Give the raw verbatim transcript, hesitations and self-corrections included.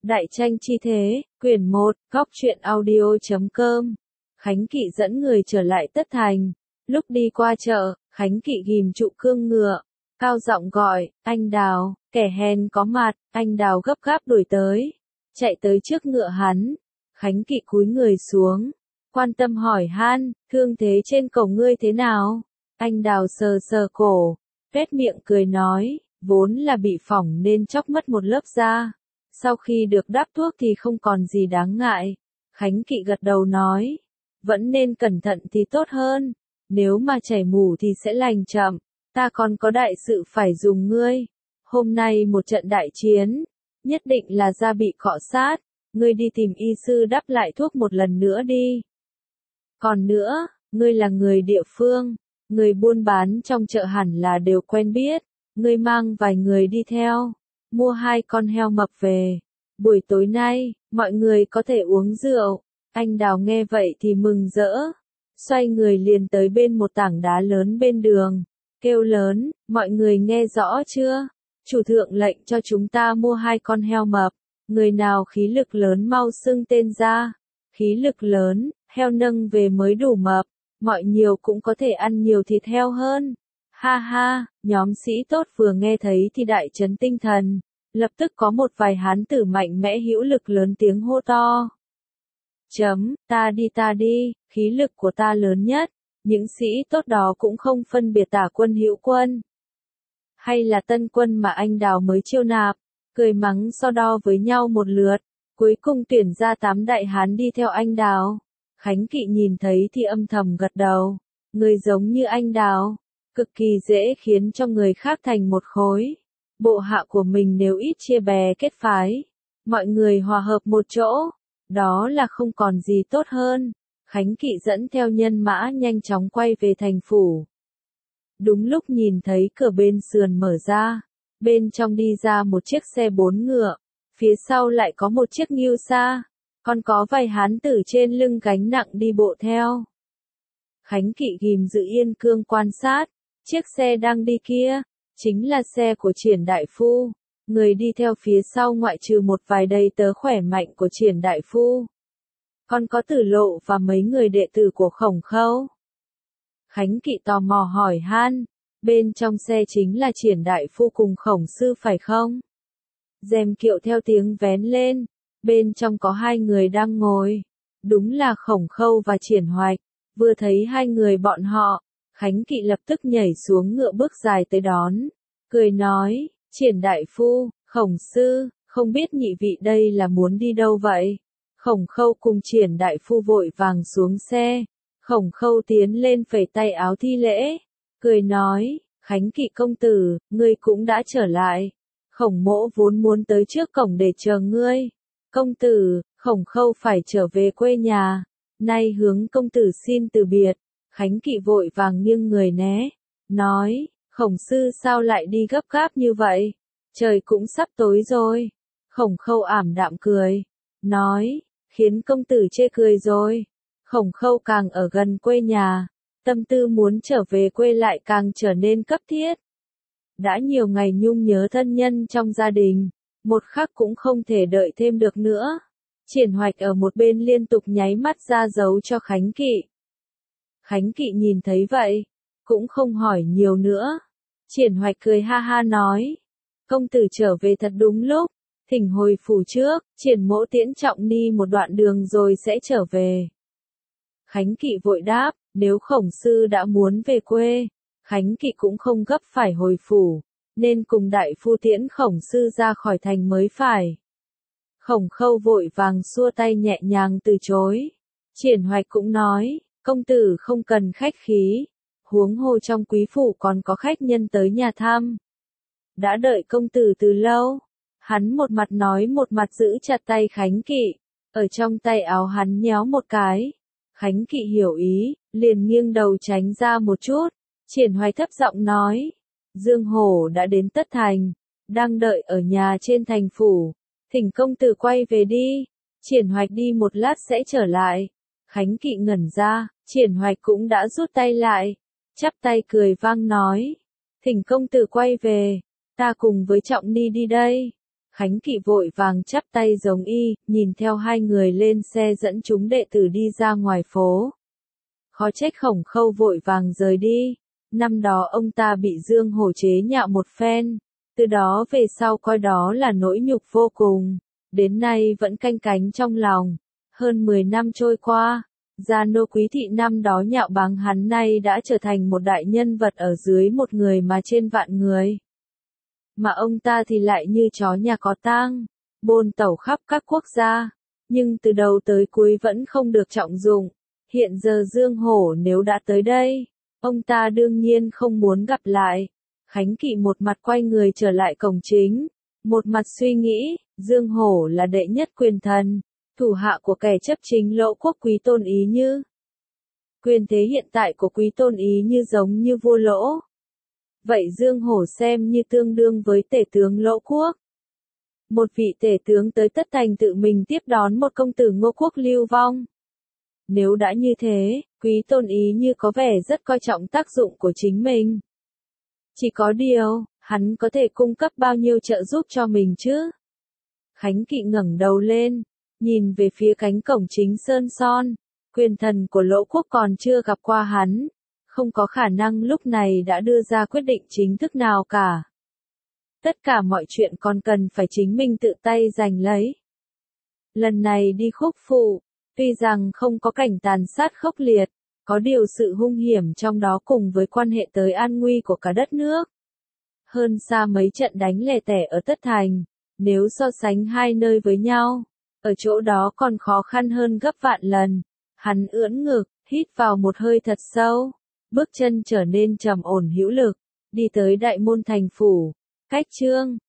Đại tranh chi thế, quyển một, góc truyện audio chấm com. Khánh Kỵ dẫn người trở lại Tất Thành. Lúc đi qua chợ, Khánh Kỵ ghim trụ cương ngựa, cao giọng gọi, anh Đào, kẻ hèn có mặt. Anh Đào gấp gáp đuổi tới, chạy tới trước ngựa hắn. Khánh Kỵ cúi người xuống, quan tâm hỏi han, thương thế trên cổ ngươi thế nào? Anh Đào sờ sờ cổ, tuét miệng cười nói, vốn là bị phỏng nên chóc mất một lớp da. Sau khi được đắp thuốc thì không còn gì đáng ngại. Khánh Kỵ gật đầu nói, vẫn nên cẩn thận thì tốt hơn, nếu mà chảy mủ thì sẽ lành chậm, ta còn có đại sự phải dùng ngươi. Hôm nay một trận đại chiến, nhất định là da bị cọ sát, ngươi đi tìm y sư đắp lại thuốc một lần nữa đi. Còn nữa, ngươi là người địa phương, người buôn bán trong chợ hẳn là đều quen biết, ngươi mang vài người đi theo. Mua hai con heo mập về. Buổi tối nay, mọi người có thể uống rượu. Anh Đào nghe vậy thì mừng rỡ. Xoay người liền tới bên một tảng đá lớn bên đường. Kêu lớn, mọi người nghe rõ chưa? Chủ thượng lệnh cho chúng ta mua hai con heo mập. Người nào khí lực lớn mau xưng tên ra. Khí lực lớn, heo nâng về mới đủ mập. Mọi nhiều cũng có thể ăn nhiều thịt heo hơn. Ha ha, nhóm sĩ tốt vừa nghe thấy thì đại chấn tinh thần, lập tức có một vài hán tử mạnh mẽ hữu lực lớn tiếng hô to. Chấm, ta đi ta đi, khí lực của ta lớn nhất, những sĩ tốt đó cũng không phân biệt tả quân hữu quân. Hay là tân quân mà anh Đào mới chiêu nạp, cười mắng so đo với nhau một lượt, cuối cùng tuyển ra tám đại hán đi theo anh Đào. Khánh Kỵ nhìn thấy thì âm thầm gật đầu, người giống như anh Đào. Cực kỳ dễ khiến cho người khác thành một khối. Bộ hạ của mình nếu ít chia bè kết phái, mọi người hòa hợp một chỗ, đó là không còn gì tốt hơn. Khánh Kỵ dẫn theo nhân mã nhanh chóng quay về thành phủ. Đúng lúc nhìn thấy cửa bên sườn mở ra, bên trong đi ra một chiếc xe bốn ngựa, phía sau lại có một chiếc ngưu xa, còn có vài hán tử trên lưng gánh nặng đi bộ theo. Khánh Kỵ ghim giữ yên cương quan sát. Chiếc xe đang đi kia, chính là xe của Triển Đại Phu. Người đi theo phía sau ngoại trừ một vài đầy tớ khỏe mạnh của Triển Đại Phu. Còn có Tử Lộ và mấy người đệ tử của Khổng Khâu. Khánh Kỵ tò mò hỏi han, bên trong xe chính là Triển Đại Phu cùng Khổng Sư phải không? Rèm kiệu theo tiếng vén lên, bên trong có hai người đang ngồi. Đúng là Khổng Khâu và Triển Hoạch, vừa thấy hai người bọn họ. Khánh Kỵ lập tức nhảy xuống ngựa bước dài tới đón, cười nói, Triển Đại Phu, Khổng Sư, không biết nhị vị đây là muốn đi đâu vậy? Khổng Khâu cùng Triển Đại Phu vội vàng xuống xe, Khổng Khâu tiến lên phẩy tay áo thi lễ, cười nói, Khánh Kỵ công tử, ngươi cũng đã trở lại, Khổng mỗ vốn muốn tới trước cổng để chờ ngươi. Công tử, Khổng Khâu phải trở về quê nhà, nay hướng công tử xin từ biệt. Khánh Kỵ vội vàng nghiêng người né, nói, Khổng sư sao lại đi gấp gáp như vậy, trời cũng sắp tối rồi. Khổng Khâu ảm đạm cười, nói, khiến công tử chê cười rồi. Khổng Khâu càng ở gần quê nhà, tâm tư muốn trở về quê lại càng trở nên cấp thiết. Đã nhiều ngày nhung nhớ thân nhân trong gia đình, một khắc cũng không thể đợi thêm được nữa. Triển Hoạch ở một bên liên tục nháy mắt ra dấu cho Khánh Kỵ. Khánh Kỵ nhìn thấy vậy, cũng không hỏi nhiều nữa. Triển Hoạch cười ha ha nói, công tử trở về thật đúng lúc, thỉnh hồi phủ trước, Triển mỗ tiễn Trọng Ni một đoạn đường rồi sẽ trở về. Khánh Kỵ vội đáp, nếu Khổng sư đã muốn về quê, Khánh Kỵ cũng không gấp phải hồi phủ, nên cùng Đại Phu tiễn Khổng sư ra khỏi thành mới phải. Khổng Khâu vội vàng xua tay nhẹ nhàng từ chối. Triển Hoạch cũng nói, công tử không cần khách khí, huống hồ trong quý phủ còn có khách nhân tới nhà thăm. Đã đợi công tử từ lâu. Hắn một mặt nói một mặt giữ chặt tay Khánh Kỵ, ở trong tay áo hắn nhéo một cái. Khánh Kỵ hiểu ý, liền nghiêng đầu tránh ra một chút. Triển Hoạch thấp giọng nói, Dương Hổ đã đến Tất Thành, đang đợi ở nhà trên thành phủ, thỉnh công tử quay về đi. Triển Hoạch đi một lát sẽ trở lại. Khánh Kỵ ngẩn ra, Triển Hoạch cũng đã rút tay lại, chắp tay cười vang nói, thỉnh công tử quay về, ta cùng với Trọng Ni đi đây. Khánh Kỵ vội vàng chắp tay giống y, nhìn theo hai người lên xe dẫn chúng đệ tử đi ra ngoài phố. Khó trách Khổng Khâu vội vàng rời đi. Năm đó ông ta bị Dương Hổ chế nhạo một phen, từ đó về sau coi đó là nỗi nhục vô cùng, đến nay vẫn canh cánh trong lòng. Hơn mười năm trôi qua, Gia Nô Quý Thị năm đó nhạo báng hắn nay đã trở thành một đại nhân vật ở dưới một người mà trên vạn người. Mà ông ta thì lại như chó nhà có tang, bôn tẩu khắp các quốc gia, nhưng từ đầu tới cuối vẫn không được trọng dụng. Hiện giờ Dương Hổ nếu đã tới đây, ông ta đương nhiên không muốn gặp lại. Khánh Kỵ một mặt quay người trở lại cổng chính, một mặt suy nghĩ, Dương Hổ là đệ nhất quyền thần, thủ hạ của kẻ chấp chính Lỗ Quốc Quý Tôn Ý Như. Quyền thế hiện tại của Quý Tôn Ý Như giống như vua Lỗ. Vậy Dương Hổ xem như tương đương với tể tướng Lỗ Quốc. Một vị tể tướng tới Tất Thành tự mình tiếp đón một công tử Ngô Quốc lưu vong. Nếu đã như thế, Quý Tôn Ý Như có vẻ rất coi trọng tác dụng của chính mình. Chỉ có điều, hắn có thể cung cấp bao nhiêu trợ giúp cho mình chứ? Khánh Kỵ ngẩng đầu lên, nhìn về phía cánh cổng chính sơn son, quyền thần của Lỗ Quốc còn chưa gặp qua hắn, không có khả năng lúc này đã đưa ra quyết định chính thức nào cả. Tất cả mọi chuyện còn cần phải chính mình tự tay giành lấy. Lần này đi Khúc Phụ, tuy rằng không có cảnh tàn sát khốc liệt, có điều sự hung hiểm trong đó cùng với quan hệ tới an nguy của cả đất nước. Hơn xa mấy trận đánh lẻ tẻ ở Tất Thành, nếu so sánh hai nơi với nhau, ở chỗ đó còn khó khăn hơn gấp vạn lần. Hắn ưỡn ngực, hít vào một hơi thật sâu, bước chân trở nên trầm ổn hữu lực, đi tới đại môn thành phủ. Cách Trương